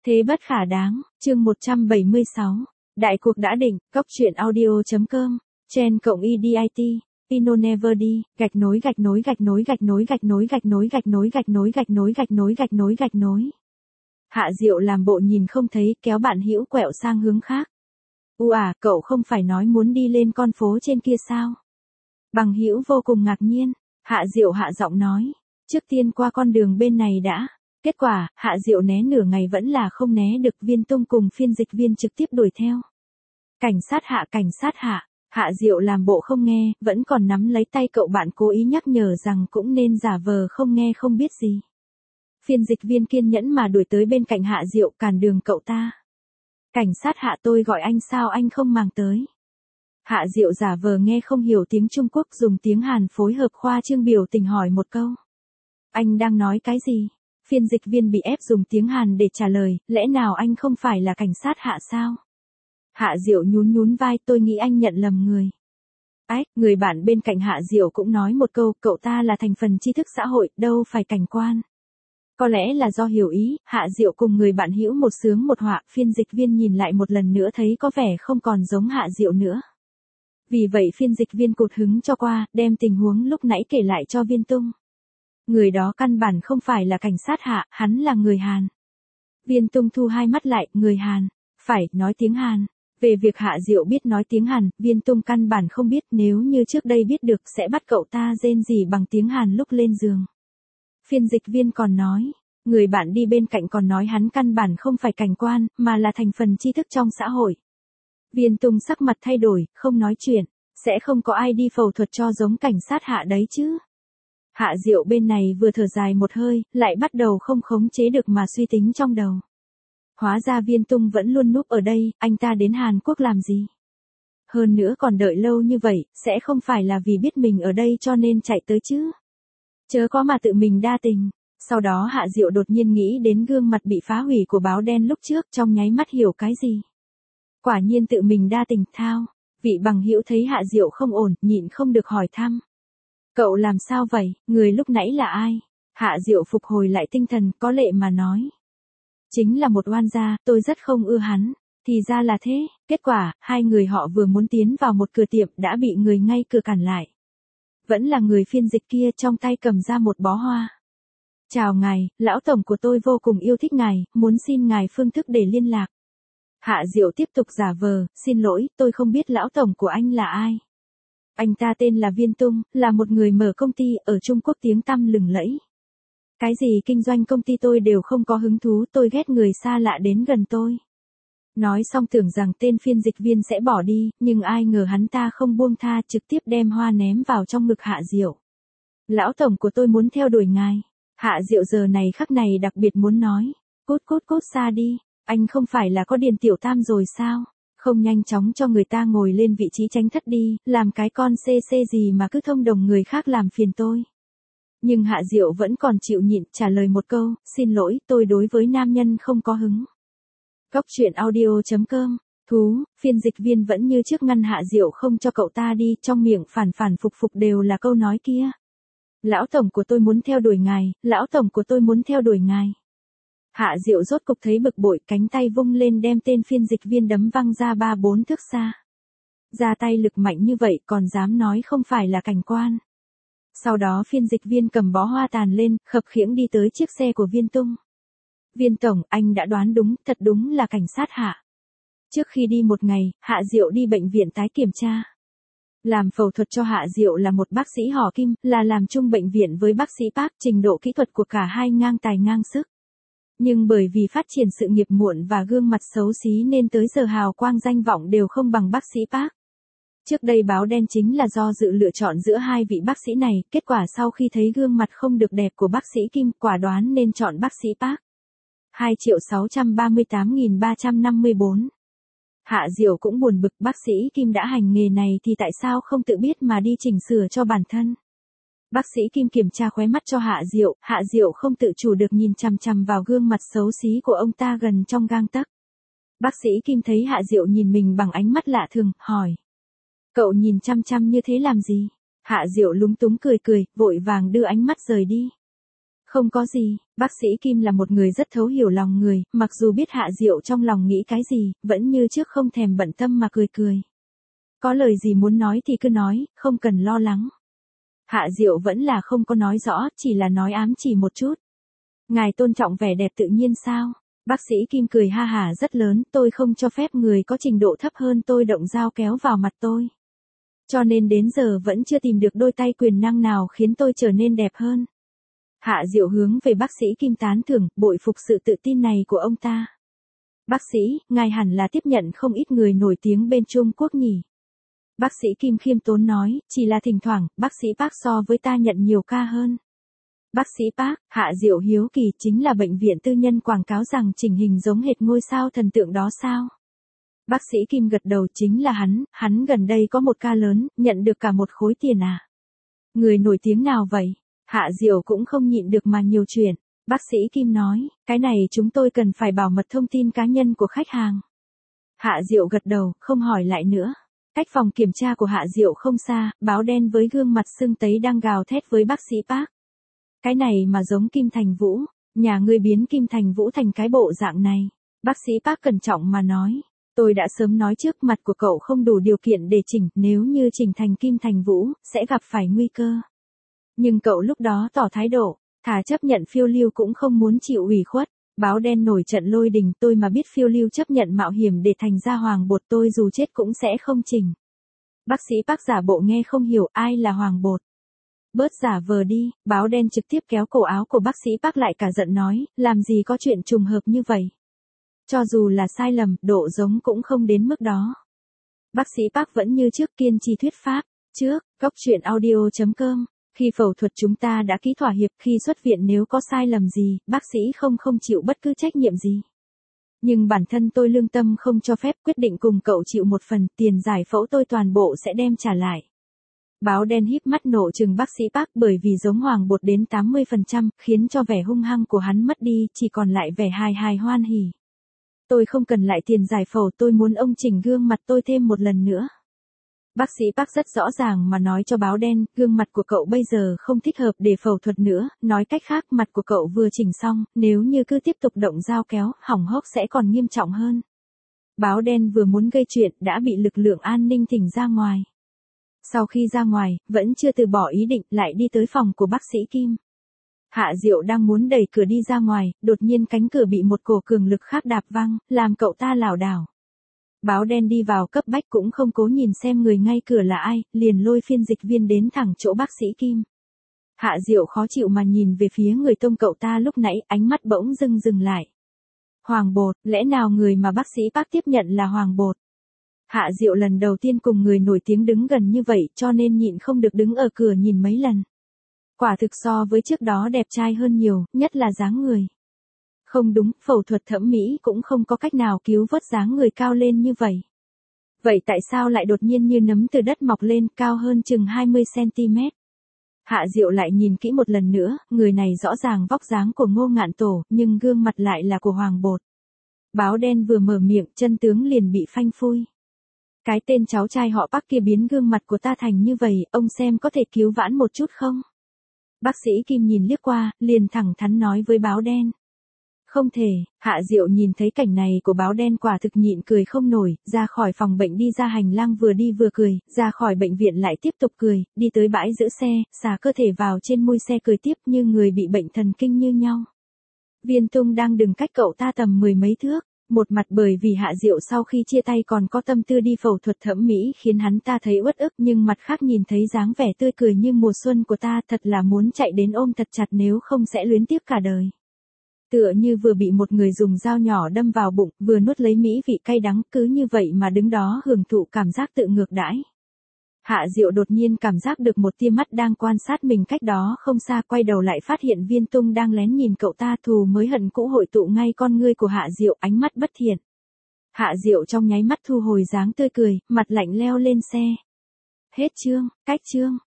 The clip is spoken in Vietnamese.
Thế bất khả đáng, chương 176. Đại cuộc đã định, cóc truyện audio.com, Chen cộng EDIT, Pino Never đi, gạch nối. Hạ Diệu làm bộ nhìn không thấy, kéo bạn hữu quẹo sang hướng khác. Cậu không phải nói muốn đi lên con phố trên kia sao? Bằng hữu vô cùng ngạc nhiên, Hạ Diệu hạ giọng nói, trước tiên qua con đường bên này đã. Kết quả, Hạ Diệu né nửa ngày vẫn là không né được, Viên Tung cùng phiên dịch viên trực tiếp đuổi theo. Cảnh sát hạ, Hạ Diệu làm bộ không nghe, vẫn còn nắm lấy tay cậu bạn cố ý nhắc nhở rằng cũng nên giả vờ không nghe không biết gì. Phiên dịch viên kiên nhẫn mà đuổi tới bên cạnh Hạ Diệu, cản đường cậu ta. Cảnh sát Hạ, tôi gọi anh sao anh không màng tới? Hạ Diệu giả vờ nghe không hiểu tiếng Trung Quốc, dùng tiếng Hàn phối hợp khoa trương biểu tình hỏi một câu. Anh đang nói cái gì? Phiên dịch viên bị ép dùng tiếng Hàn để trả lời, lẽ nào anh không phải là cảnh sát Hạ sao? Hạ Diệu nhún vai, tôi nghĩ anh nhận lầm người. Người bạn bên cạnh Hạ Diệu cũng nói một câu, cậu ta là thành phần tri thức xã hội, đâu phải cảnh quan. Có lẽ là do hiểu ý, Hạ Diệu cùng người bạn hữu một sướng một họa, phiên dịch viên nhìn lại một lần nữa thấy có vẻ không còn giống Hạ Diệu nữa. Vì vậy phiên dịch viên cụt hứng cho qua, đem tình huống lúc nãy kể lại cho Viên Tung. Người đó căn bản không phải là cảnh sát Hạ, hắn là người Hàn. Viên Tung thu hai mắt lại, người Hàn, phải, nói tiếng Hàn. Về việc Hạ Diệu biết nói tiếng Hàn, Viên Tung căn bản không biết, nếu như trước đây biết được sẽ bắt cậu ta rên rỉ bằng tiếng Hàn lúc lên giường. Phiên dịch viên còn nói, người bạn đi bên cạnh còn nói hắn căn bản không phải cảnh quan, mà là thành phần tri thức trong xã hội. Viên Tung sắc mặt thay đổi, không nói chuyện, sẽ không có ai đi phẫu thuật cho giống cảnh sát Hạ đấy chứ. Hạ Diệu bên này vừa thở dài một hơi, lại bắt đầu không khống chế được mà suy tính trong đầu. Hóa ra Viên Tung vẫn luôn núp ở đây, anh ta đến Hàn Quốc làm gì? Hơn nữa còn đợi lâu như vậy, sẽ không phải là vì biết mình ở đây cho nên chạy tới chứ? Chớ có mà tự mình đa tình. Sau đó Hạ Diệu đột nhiên nghĩ đến gương mặt bị phá hủy của báo đen lúc trước, trong nháy mắt hiểu cái gì. Quả nhiên tự mình đa tình, thao. Vị bằng hữu thấy Hạ Diệu không ổn, nhịn không được hỏi thăm. Cậu làm sao vậy, người lúc nãy là ai? Hạ Diệu phục hồi lại tinh thần, có lệ mà nói. Chính là một oan gia, tôi rất không ưa hắn. Thì ra là thế, kết quả, hai người họ vừa muốn tiến vào một cửa tiệm đã bị người ngay cửa cản lại. Vẫn là người phiên dịch kia, trong tay cầm ra một bó hoa. Chào ngài, lão tổng của tôi vô cùng yêu thích ngài, muốn xin ngài phương thức để liên lạc. Hạ Diệu tiếp tục giả vờ, xin lỗi, tôi không biết lão tổng của anh là ai. Anh ta tên là Viên Tung, là một người mở công ty ở Trung Quốc tiếng tăm lừng lẫy. Cái gì kinh doanh công ty tôi đều không có hứng thú, tôi ghét người xa lạ đến gần tôi. Nói xong tưởng rằng tên phiên dịch viên sẽ bỏ đi, nhưng ai ngờ hắn ta không buông tha, trực tiếp đem hoa ném vào trong ngực Hạ Diệu. Lão tổng của tôi muốn theo đuổi ngài. Hạ Diệu giờ này khắc này đặc biệt muốn nói. Cút xa đi, anh không phải là có Điền Tiểu Tam rồi sao? Không nhanh chóng cho người ta ngồi lên vị trí tránh thất đi, làm cái con CC gì mà cứ thông đồng người khác làm phiền tôi. Nhưng Hạ Diệu vẫn còn chịu nhịn, trả lời một câu, xin lỗi, tôi đối với nam nhân không có hứng. Cóc truyện audio.com, phiên dịch viên vẫn như trước ngăn Hạ Diệu không cho cậu ta đi, trong miệng phản phục đều là câu nói kia. Lão tổng của tôi muốn theo đuổi ngài, lão tổng của tôi muốn theo đuổi ngài. Hạ Diệu rốt cục thấy bực bội, cánh tay vung lên đem tên phiên dịch viên đấm văng ra 3-4 thước xa. Ra tay lực mạnh như vậy còn dám nói không phải là cảnh quan. Sau đó phiên dịch viên cầm bó hoa tàn lên, khập khiễng đi tới chiếc xe của Viên Tung. Viên tổng, anh đã đoán đúng, thật đúng là cảnh sát Hạ. Trước khi đi một ngày, Hạ Diệu đi bệnh viện tái kiểm tra. Làm phẫu thuật cho Hạ Diệu là một bác sĩ họ Kim, là làm chung bệnh viện với bác sĩ Park, trình độ kỹ thuật của cả hai ngang tài ngang sức. Nhưng bởi vì phát triển sự nghiệp muộn và gương mặt xấu xí nên tới giờ hào quang danh vọng đều không bằng bác sĩ Park. Trước đây báo đen chính là do dự lựa chọn giữa hai vị bác sĩ này, kết quả sau khi thấy gương mặt không được đẹp của bác sĩ Kim, quả đoán nên chọn bác sĩ Park. 2.638.354. Hạ Diệu cũng buồn bực, bác sĩ Kim đã hành nghề này thì tại sao không tự biết mà đi chỉnh sửa cho bản thân. Bác sĩ Kim kiểm tra khóe mắt cho Hạ Diệu không tự chủ được nhìn chằm chằm vào gương mặt xấu xí của ông ta gần trong gang tấc. Bác sĩ Kim thấy Hạ Diệu nhìn mình bằng ánh mắt lạ thường, hỏi. Cậu nhìn chăm chăm như thế làm gì? Hạ Diệu lúng túng cười, vội vàng đưa ánh mắt rời đi. Không có gì, bác sĩ Kim là một người rất thấu hiểu lòng người, mặc dù biết Hạ Diệu trong lòng nghĩ cái gì, vẫn như trước không thèm bận tâm mà cười cười. Có lời gì muốn nói thì cứ nói, không cần lo lắng. Hạ Diệu vẫn là không có nói rõ, chỉ là nói ám chỉ một chút. Ngài tôn trọng vẻ đẹp tự nhiên sao? Bác sĩ Kim cười ha hả rất lớn, tôi không cho phép người có trình độ thấp hơn tôi động dao kéo vào mặt tôi. Cho nên đến giờ vẫn chưa tìm được đôi tay quyền năng nào khiến tôi trở nên đẹp hơn. Hạ Diệu hướng về bác sĩ Kim tán thưởng, bội phục sự tự tin này của ông ta. Bác sĩ, ngài hẳn là tiếp nhận không ít người nổi tiếng bên Trung Quốc nhỉ? Bác sĩ Kim khiêm tốn nói, chỉ là thỉnh thoảng, bác sĩ Park so với ta nhận nhiều ca hơn. Bác sĩ Park, Hạ Diệu hiếu kỳ chính là bệnh viện tư nhân quảng cáo rằng chỉnh hình giống hệt ngôi sao thần tượng đó sao? Bác sĩ Kim gật đầu, chính là hắn gần đây có một ca lớn, nhận được cả một khối tiền à? Người nổi tiếng nào vậy? Hạ Diệu cũng không nhịn được mà nhiều chuyện. Bác sĩ Kim nói, cái này chúng tôi cần phải bảo mật thông tin cá nhân của khách hàng. Hạ Diệu gật đầu, không hỏi lại nữa. Cách phòng kiểm tra của Hạ Diệu không xa, báo đen với gương mặt sưng tấy đang gào thét với bác sĩ Park. Cái này mà giống Kim Thành Vũ, nhà ngươi biến Kim Thành Vũ thành cái bộ dạng này. Bác sĩ Park cẩn trọng mà nói, tôi đã sớm nói trước mặt của cậu không đủ điều kiện để chỉnh, nếu như chỉnh thành Kim Thành Vũ, sẽ gặp phải nguy cơ. Nhưng cậu lúc đó tỏ thái độ, thà chấp nhận phiêu lưu cũng không muốn chịu ủy khuất. Báo đen nổi trận lôi đình, tôi mà biết phiêu lưu chấp nhận mạo hiểm để thành ra hoàng bột tôi dù chết cũng sẽ không chỉnh. Bác sĩ Park giả bộ nghe không hiểu ai là hoàng bột. Bớt giả vờ đi, báo đen trực tiếp kéo cổ áo của bác sĩ Park lại cả giận nói, làm gì có chuyện trùng hợp như vậy. Cho dù là sai lầm, độ giống cũng không đến mức đó. Bác sĩ Park vẫn như trước kiên trì thuyết pháp, trước, góc chuyện audio.com. Khi phẫu thuật chúng ta đã ký thỏa hiệp, khi xuất viện nếu có sai lầm gì, bác sĩ không chịu bất cứ trách nhiệm gì. Nhưng bản thân tôi lương tâm không cho phép, quyết định cùng cậu chịu một phần, tiền giải phẫu tôi toàn bộ sẽ đem trả lại. Báo đen híp mắt nộ trừng bác sĩ Park bởi vì giống hoàng bột đến 80%, khiến cho vẻ hung hăng của hắn mất đi, chỉ còn lại vẻ hài hoan hỉ. Tôi không cần lại tiền giải phẫu, tôi muốn ông chỉnh gương mặt tôi thêm một lần nữa. Bác sĩ Park rất rõ ràng mà nói cho báo đen, gương mặt của cậu bây giờ không thích hợp để phẫu thuật nữa, nói cách khác mặt của cậu vừa chỉnh xong, nếu như cứ tiếp tục động dao kéo, hỏng hốc sẽ còn nghiêm trọng hơn. Báo đen vừa muốn gây chuyện đã bị lực lượng an ninh thỉnh ra ngoài. Sau khi ra ngoài, vẫn chưa từ bỏ ý định, lại đi tới phòng của bác sĩ Kim. Hạ Diệu đang muốn đẩy cửa đi ra ngoài, đột nhiên cánh cửa bị một cổ cường lực khác đạp văng, làm cậu ta lảo đảo. Báo đen đi vào cấp bách cũng không cố nhìn xem người ngay cửa là ai, liền lôi phiên dịch viên đến thẳng chỗ bác sĩ Kim. Hạ Diệu khó chịu mà nhìn về phía người tông cậu ta lúc nãy, ánh mắt bỗng dừng lại. Hoàng bột, lẽ nào người mà bác sĩ Park tiếp nhận là hoàng bột? Hạ Diệu lần đầu tiên cùng người nổi tiếng đứng gần như vậy cho nên nhịn không được đứng ở cửa nhìn mấy lần. Quả thực so với trước đó đẹp trai hơn nhiều, nhất là dáng người. Không đúng, phẫu thuật thẩm mỹ cũng không có cách nào cứu vớt dáng người cao lên như vậy. Vậy tại sao lại đột nhiên như nấm từ đất mọc lên, cao hơn chừng 20cm? Hạ Diệu lại nhìn kỹ một lần nữa, người này rõ ràng vóc dáng của Ngô Ngạn Tổ, nhưng gương mặt lại là của hoàng bột. Báo đen vừa mở miệng, chân tướng liền bị phanh phui. Cái tên cháu trai họ Park kia biến gương mặt của ta thành như vậy, ông xem có thể cứu vãn một chút không? Bác sĩ Kim nhìn liếc qua, liền thẳng thắn nói với báo đen. Không thể, Hạ Diệu nhìn thấy cảnh này của báo đen quả thực nhịn cười không nổi, ra khỏi phòng bệnh đi ra hành lang vừa đi vừa cười, ra khỏi bệnh viện lại tiếp tục cười, đi tới bãi giữ xe, xả cơ thể vào trên mui xe cười tiếp như người bị bệnh thần kinh như nhau. Viên Tung đang đứng cách cậu ta tầm 10 mấy thước, một mặt bởi vì Hạ Diệu sau khi chia tay còn có tâm tư đi phẫu thuật thẩm mỹ khiến hắn ta thấy uất ức, nhưng mặt khác nhìn thấy dáng vẻ tươi cười như mùa xuân của ta thật là muốn chạy đến ôm thật chặt nếu không sẽ luyến tiếc cả đời. Tựa như vừa bị một người dùng dao nhỏ đâm vào bụng, vừa nuốt lấy mỹ vị cay đắng, cứ như vậy mà đứng đó hưởng thụ cảm giác tự ngược đãi. Hạ Diệu đột nhiên cảm giác được một tia mắt đang quan sát mình cách đó không xa, quay đầu lại phát hiện Viên Tung đang lén nhìn cậu ta, thù mới hận cũ hội tụ ngay con ngươi của Hạ Diệu, ánh mắt bất thiện. Hạ Diệu trong nháy mắt thu hồi dáng tươi cười, mặt lạnh leo lên xe. Hết chương, cách chương.